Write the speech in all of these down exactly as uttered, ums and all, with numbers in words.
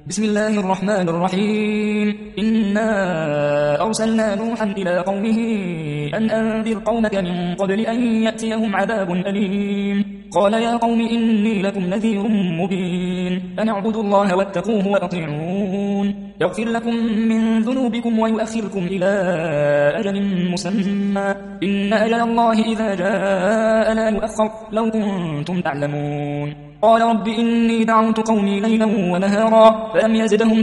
بسم الله الرحمن الرحيم إنا أرسلنا نوحا إلى قومه أن أنذر قومك من قبل أن يأتيهم عذاب أليم قال يا قوم إني لكم نذير مبين أن اعبدوا الله واتقوه وأطيعون يغفر لكم من ذنوبكم ويؤخركم إلى أجل مسمى إن أجل الله إذا جاء لا يؤخر لو كنتم تعلمون قال رب إني دعوت قومي ليلا ونهارا فلم يزدهم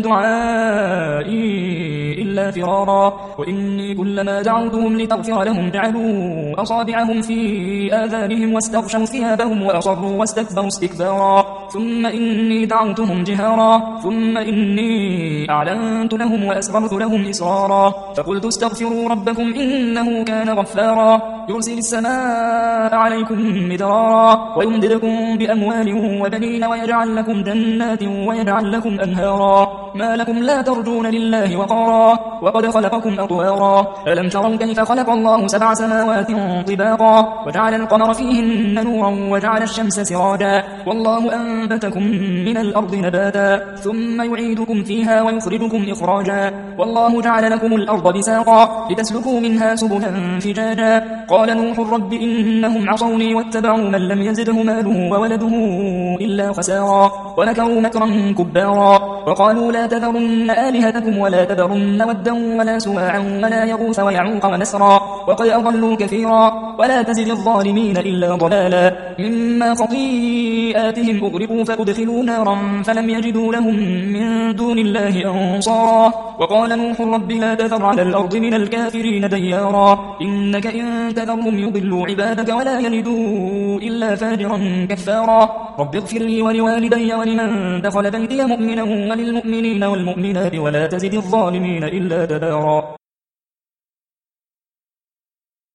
دعائي إلا فرارا وإني كلما دعوتهم لتغفر لهم جعلوا أصابعهم في آذانهم واستغشوا ثيابهم وأصروا واستكبروا استكبارا ثم إني دعوتهم جهارا ثم إني أعلنت لهم وأسررت لهم إسرارا فقلت استغفروا ربكم إنه كان غفارا يرسل السماء عليكم مدرارا ويمددكم بأموال وبنين ويجعل لكم جنات ويجعل لكم أنهارا ما لكم لا ترجون لله وقارا وقد خلقكم أطوارا ألم تروا كيف خلق الله سبع سماوات طباقا وجعل القمر فيهن نورا وجعل الشمس سراجا والله أنبتكم من الأرض نباتا ثم يعيدكم فيها ويخرجكم إخراجا والله جعل لكم الأرض بساقا لتسلكوا منها سبلا فجاجا قال نوح رب إنهم عصوني واتبعوا من لم يزده ماله وولده إلا خسارا ومكروا مكرا كبارا وقالوا لا تذرن آلهتكم ولا تذرن ودا ولا سواعا ولا يغوث ويعوق ونسرا وقد أضلوا كثيرا ولا تزد الظالمين إلا ضلالا مما خطيئاتهم أغرقوا فأدخلوا نارا فلم يجدوا لهم من دون الله أنصارا وقال نوح رب لا تذر على الأرض من الكافرين ديارا إنك إن تذرهم يضلوا عبادك ولا يلدوا إلا فاجرا كفارا رب اغفر لي ولوالدي ولمن دخل بيتي مؤمنا وللمؤمنين والمؤمنات ولا تزد الظالمين إلا تبارا.